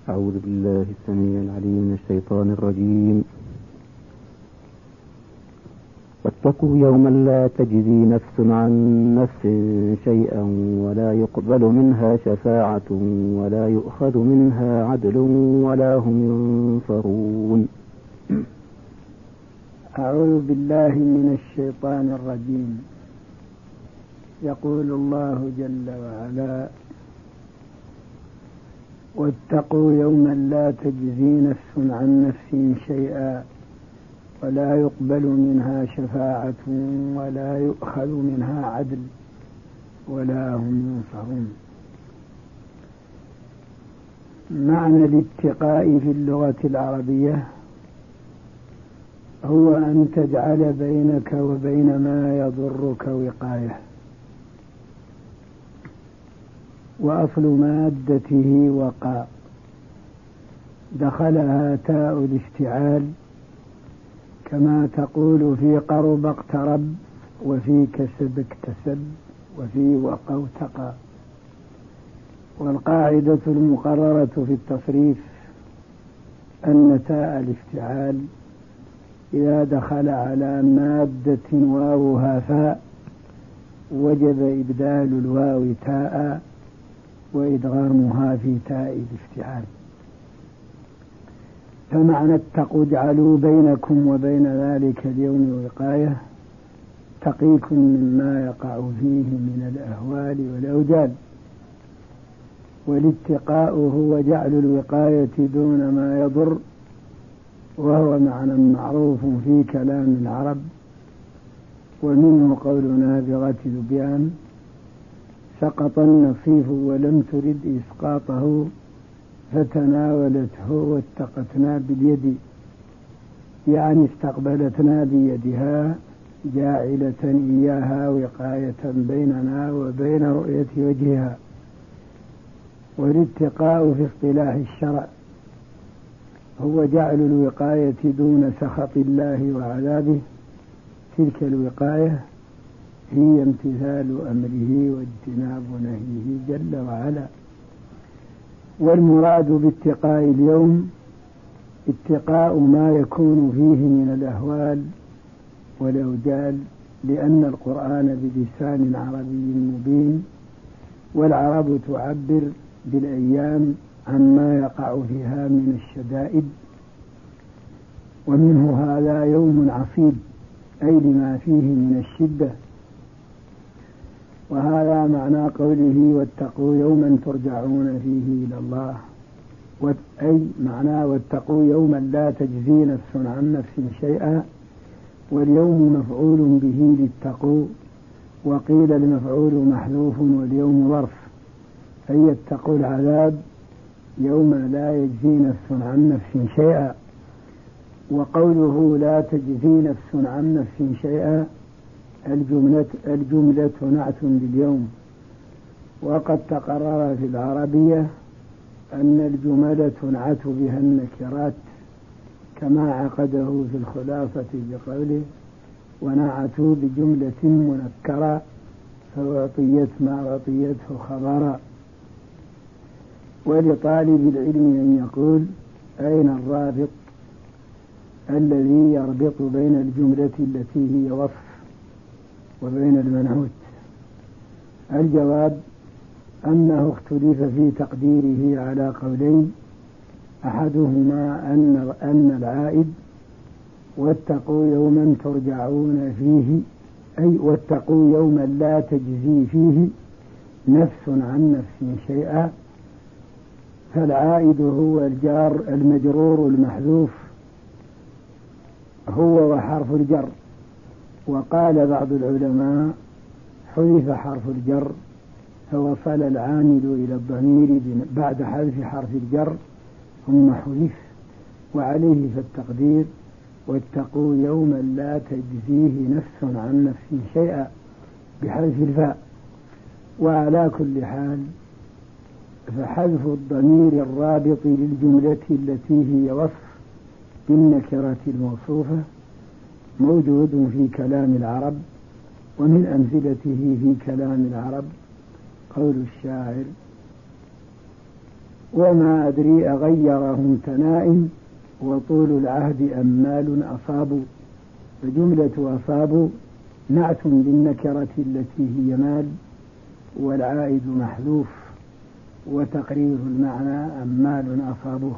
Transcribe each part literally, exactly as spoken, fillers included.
أعوذ بالله السميع العليم من الشيطان الرجيم. واتقوا يوما لا تجزي نفس عن نفس شيئا ولا يقبل منها شفاعة ولا يؤخذ منها عدل ولا هم ينصرون. أعوذ بالله من الشيطان الرجيم. يقول الله جل وعلا: واتقوا يوما لا تجزي نفس عن نفس شيئا ولا يقبل منها شفاعة ولا يؤخذ منها عدل ولا هم ينصرون. معنى الاتقاء في اللغة العربية هو أن تجعل بينك وبين ما يضرك وقاية، وأصل مادته وقاء، دخلها تاء الافتعال، كما تقول في قرب اقترب، وفي كسب اكتسب، وفي وقى وتقى. والقاعدة المقررة في التصريف أن تاء الافتعال إذا دخل على مادة واوها فاء وجب إبدال الواو تاء وإدغامها في تاء الافتعال. فمعنى اتقوا اجعلوا بينكم وبين ذلك اليوم وقاية تقيكم مما يقع فيه من الأهوال والأوجال. والاتقاء هو جعل الوقاية دون ما يضر، وهو معنى معروف في كلام العرب، ومنه قول نابغة ذبيان: سقط النصيف ولم ترد إسقاطه فتناولته واتقتنا باليد، يعني استقبلتنا بيدها جاعلة إياها وقاية بيننا وبين رؤية وجهها. والاتقاء في اصطلاح الشرع هو جعل الوقاية دون سخط الله وعذابه. تلك الوقاية هي امتثال أمره واجتناب نهيه جل وعلا. والمراد باتقاء اليوم اتقاء ما يكون فيه من الأهوال والأوجال، لأن القرآن بلسان عربي مبين، والعرب تعبر بالأيام عما يقع فيها من الشدائد. ومنه هذا يوم عصيب، أي لما فيه من الشدة. وهذا معنى قوله: واتقوا يوما ترجعون فيه إلى الله، أي معنى واتقوا يوما لا تجزي نفس عن نفس شيئا. واليوم مفعول به للتقوا، وقيل المفعول محذوف واليوم ظرف، أي اتقوا العذاب يوم لا يجزي نفس عن نفس شيئا. وقوله لا تجزي نفس عن نفس شيئا الجملة, الجملة نعت لليوم. وقد تقرر في العربية أن الجملة تنعت بها النكرات، كما عقده في الخلاصة بقوله: ونعتوا بجملة منكرة فأعطيت ما أعطيته خبرا. ولطالب العلم أن يقول: أين الرابط الذي يربط بين الجملة التي هي وصف وبين المنعوت؟ الجواب أنه اختلف في تقديره على قولين: أحدهما أن أن العائد واتقوا يوما ترجعون فيه، أي واتقوا يوما لا تجزي فيه نفس عن نفس شيئا، فالعائد هو الجار المجرور المحذوف هو وحرف الجر. وقال بعض العلماء: حذف حرف الجر فوصل العامل إلى الضمير بعد حذف حرف الجر ثم حذف، وعليه فالتقدير: واتقوا يوما لا تجزيه نفس عن نفس شيئا بحذف الفاء. وعلى كل حال فحذف الضمير الرابط للجملة التي هي وصف بالنكرة الموصوفة موجود في كلام العرب. ومن أمثلته في كلام العرب قول الشاعر: وما أدري أغيرهم تنائم وطول العهد أمال أصابوا. فجملة أصابوا نعت للنكرة التي هي مال، والعائد محذوف، وتقرير المعنى أمال أصابوه.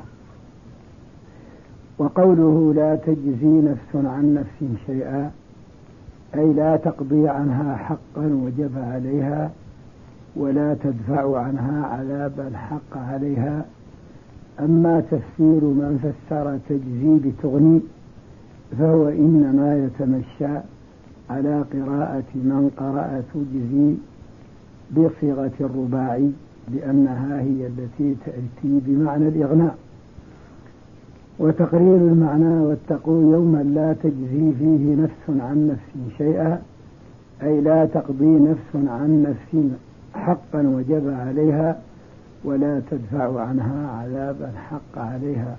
وقوله لا تجزي نفس عن نفس شيئا أي لا تقضي عنها حقا وجب عليها ولا تدفع عنها عذابا حق عليها. أما تفسير من فسر تجزي بتغني فهو إنما يتمشى على قراءة من قرأ تجزي بصيغة الرباعي، لأنها هي التي تأتي بمعنى الإغناء. وتقرير المعنى واتقوا يوما لا تجزي فيه نفس عن نفس شيئا أي لا تقضي نفس عن نفس حقا وجب عليها ولا تدفع عنها عذابا حق عليها.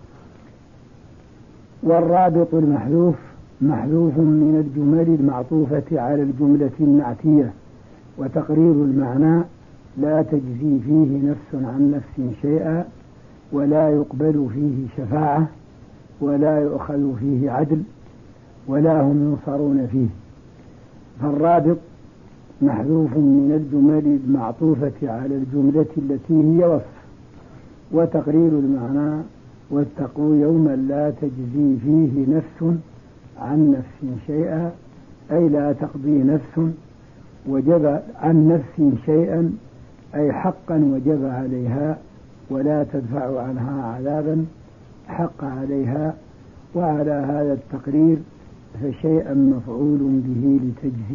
والرابط المحذوف محذوف من الجمل المعطوفة على الجملة النعتية. وتقرير المعنى لا تجزي فيه نفس عن نفس شيئا ولا يقبل فيه شفاعة ولا يؤخذ فيه عدل ولا هم ينصرون فيه. فالرابط محذوف من الجمل المعطوفة على الجملة التي هي وصف. وتقرير المعنى واتقوا يوما لا تجزي فيه نفس عن نفس شيئا أي لا تقضي نفس وجب عن نفس شيئا أي حقا وجب عليها ولا تدفع عنها عذابا حق عليها. وعلى هذا التقرير فشيئا مفعول به لتجزي.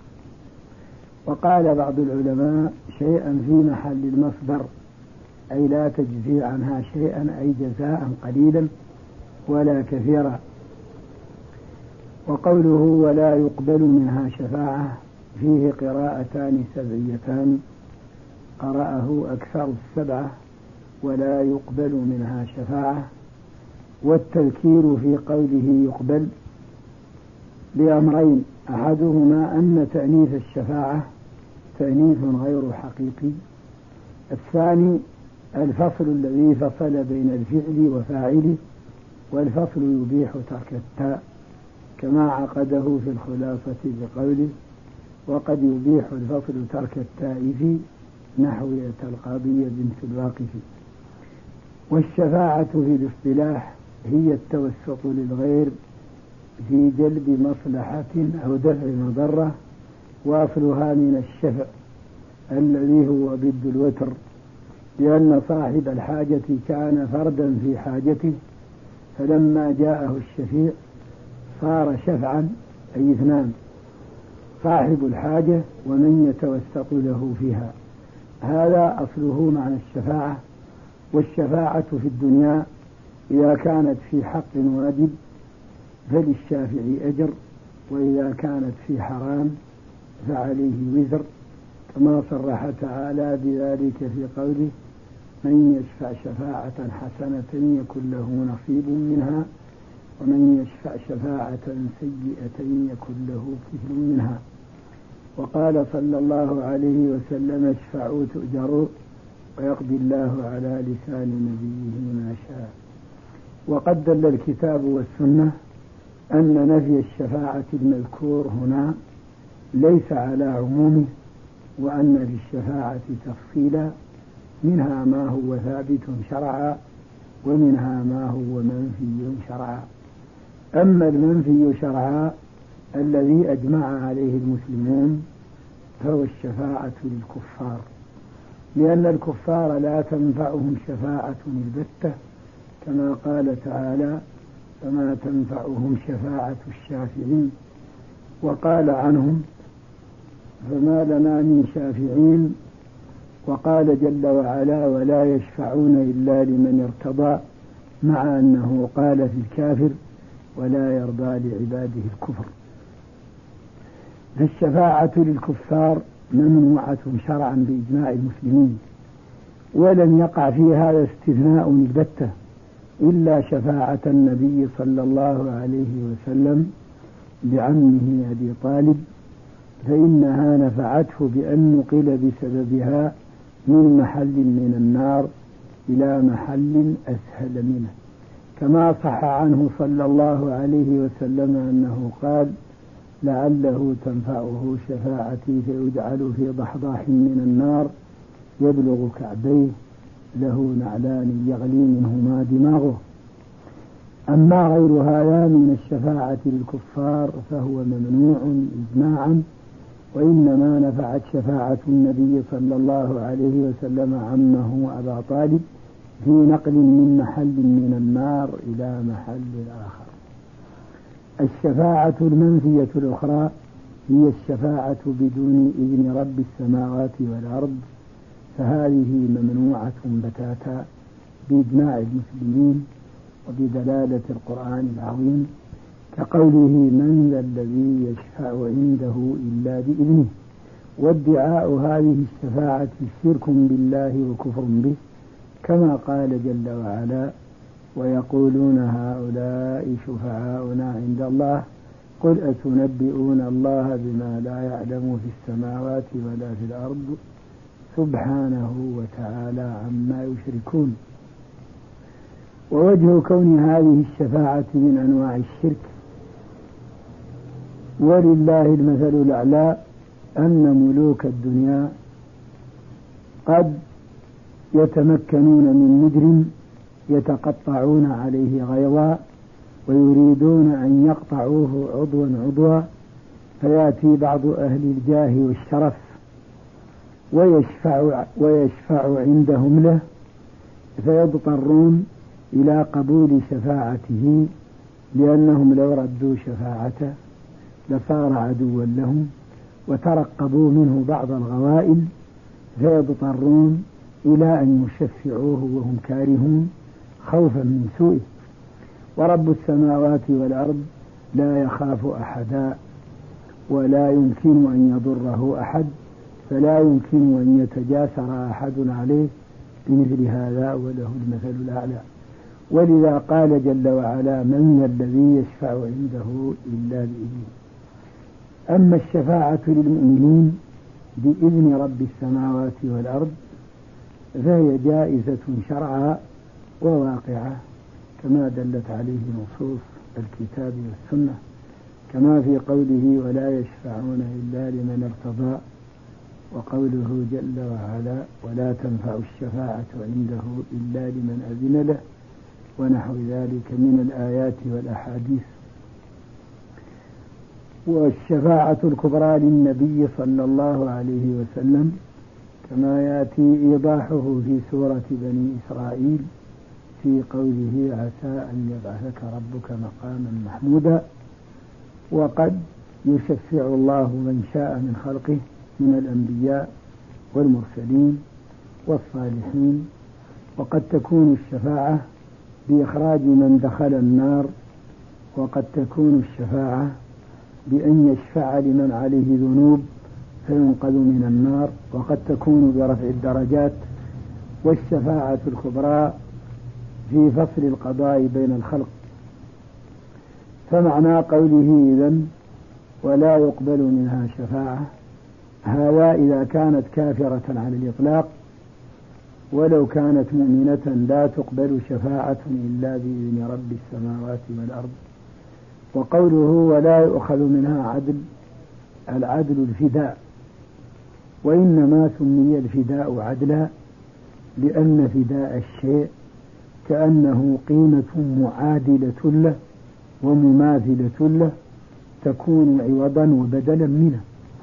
وقال بعض العلماء شيئا في محل المصدر أي لا تجزي عنها شيئا أي جزاء قليلا ولا كثيرا. وقوله ولا يقبل منها شفاعة فيه قراءتان سبعيتان قرأه أكثر السبعة ولا يقبل منها شفاعة. والتذكير في قوله يقبل لأمرين، أحدهما أن تأنيث الشفاعة تأنيث غير حقيقي، الثاني الفصل الذي فصل بين الفعل وفاعله، والفصل يبيح ترك التاء كما عقده في الخلاصة بقوله وقد يبيح الفصل ترك التاء في نحو القاضية بنت الواقف. والشفاعة في الاصطلاح هي التوسط للغير في جلب مصلحة أو دفع مضرة، وأصلها من الشفع الذي هو ضد الوتر، لأن صاحب الحاجة كان فردا في حاجته فلما جاءه الشفيع صار شفعا أي اثنان، صاحب الحاجة ومن يتوسط له فيها. هذا أصله معنى الشفاعة. والشفاعة في الدنيا إذا كانت في حق واجب فللشافع أجر، وإذا كانت في حرام فعليه وزر، كما صرح تعالى بذلك في قوله من يشفع شفاعة حسنة يكن له نصيب منها ومن يشفع شفاعة سيئة يكن له كفل منها. وقال صلى الله عليه وسلم اشفعوا تؤجروا ويقضي الله على لسان نبيه ما شاء. وقد دل الكتاب والسنة أن نفي الشفاعة المذكور هنا ليس على عمومه، وأن للشفاعة تفصيلا منها ما هو ثابت شرعا ومنها ما هو منفي شرعا. أما المنفي شرعا الذي أجمع عليه المسلمون فهو الشفاعة للكفار، لأن الكفار لا تنفعهم شفاعة البتة كما قال تعالى فما تنفعهم شفاعة الشافعين. وقال عنهم فما لنا من شافعين. وقال جل وعلا ولا يشفعون إلا لمن ارتضى، مع أنه قال في الكافر ولا يرضى لعباده الكفر. فالشفاعة للكفار ممنوعة شرعا بإجماع المسلمين، ولم يقع في هذا استثناء البتة إلا شفاعة النبي صلى الله عليه وسلم بعمه أبي طالب، فإنها نفعته بأن نقل بسببها من محل من النار إلى محل أسهل منه، كما صح عنه صلى الله عليه وسلم أنه قال: لعله تنفعه شفاعتي فيجعل في ضحضاح من النار يبلغ كعبيه له نعلان يغلي منهما دماغه. أما غير هذا من الشفاعة للكفار فهو ممنوع إجماعا، وإنما نفعت شفاعة النبي صلى الله عليه وسلم عمه أبا طالب في نقل من محل من النار إلى محل آخر. الشفاعة المنفية الأخرى هي الشفاعة بدون إذن رب السماوات والأرض، فهذه ممنوعة بتاتا بإجماع المسلمين وبدلالة القرآن العظيم، كقوله: من ذا الذي يشفع عنده إلا بإذنه. وادعاء هذه الشفاعة شرك بالله وكفر به، كما قال جل وعلا: ويقولون هؤلاء شفعاؤنا عند الله قل أتنبئون الله بما لا يعلم في السماوات ولا في الأرض سبحانه وتعالى عما يشركون. ووجه كون هذه الشفاعة من أنواع الشرك ولله المثل الأعلى أن ملوك الدنيا قد يتمكنون من مجرم يتقطعون عليه غيظا ويريدون أن يقطعوه عضوا عضوا، فيأتي بعض أهل الجاه والشرف ويشفع, ويشفع عندهم له، فيضطرون إلى قبول شفاعته، لأنهم لو ردوا شفاعته لصار عدوا لهم وترقبوا منه بعض الغوائل، فيضطرون إلى أن يشفعوه وهم كارهون خوفا من سوءه. ورب السماوات والأرض لا يخاف أحدا ولا يمكن أن يضره أحد، فلا يمكن أن يتجاسر أحد عليه بمثل هذا، وله المثل الأعلى. ولذا قال جل وعلا: من ذا الذي يشفع عنده إلا بإذنه. أما الشفاعة للمؤمنين بإذن رب السماوات والأرض فهي جائزة شرعا وواقعة، كما دلت عليه نصوص الكتاب والسنة، كما في قوله: ولا يشفعون إلا لمن ارتضى، وقوله جل وعلا: ولا تنفع الشفاعة عنده إلا لمن أذن له، ونحو ذلك من الآيات والأحاديث. والشفاعة الكبرى للنبي صلى الله عليه وسلم كما يأتي إيضاحه في سورة بني إسرائيل في قوله: عسى أن يبعثك ربك مقاما محمودا. وقد يشفع الله من شاء من خلقه من الأنبياء والمرسلين والصالحين، وقد تكون الشفاعة بإخراج من دخل النار، وقد تكون الشفاعة بأن يشفع لمن عليه ذنوب فينقذ من النار، وقد تكون برفع الدرجات. والشفاعة الكبرى في فصل القضاء بين الخلق. فمعنى قوله إذن ولا يقبل منها شفاعة، هذا إذا كانت كافرة على الإطلاق، ولو كانت مؤمنة لا تقبل شفاعة إلا بإذن رب السماوات والأرض. وقوله ولا يؤخذ منها عدل، العدل الفداء، وإنما سمي الفداء عدلا لأن فداء الشيء كأنه قيمة معادلة له ومماثلة له تكون عوضا وبدلا منه.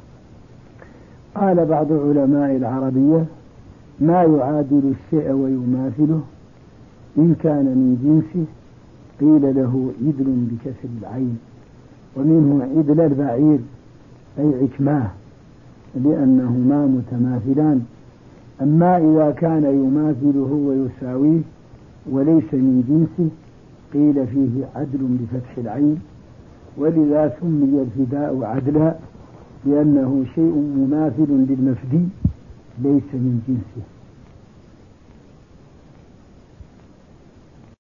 قال بعض علماء العربية: ما يعادل الشيء ويماثله إن كان من جنسه قيل له عدل بكسر العين، ومنه عدل البعير أي عكماه، لأنهما متماثلان. أما إذا كان يماثله ويساويه وليس من جنسه قيل فيه عدل بفتح العين. ولذا سمي الفداء عدلا لأنه شيء مماثل للمفدي ليس من جنسه.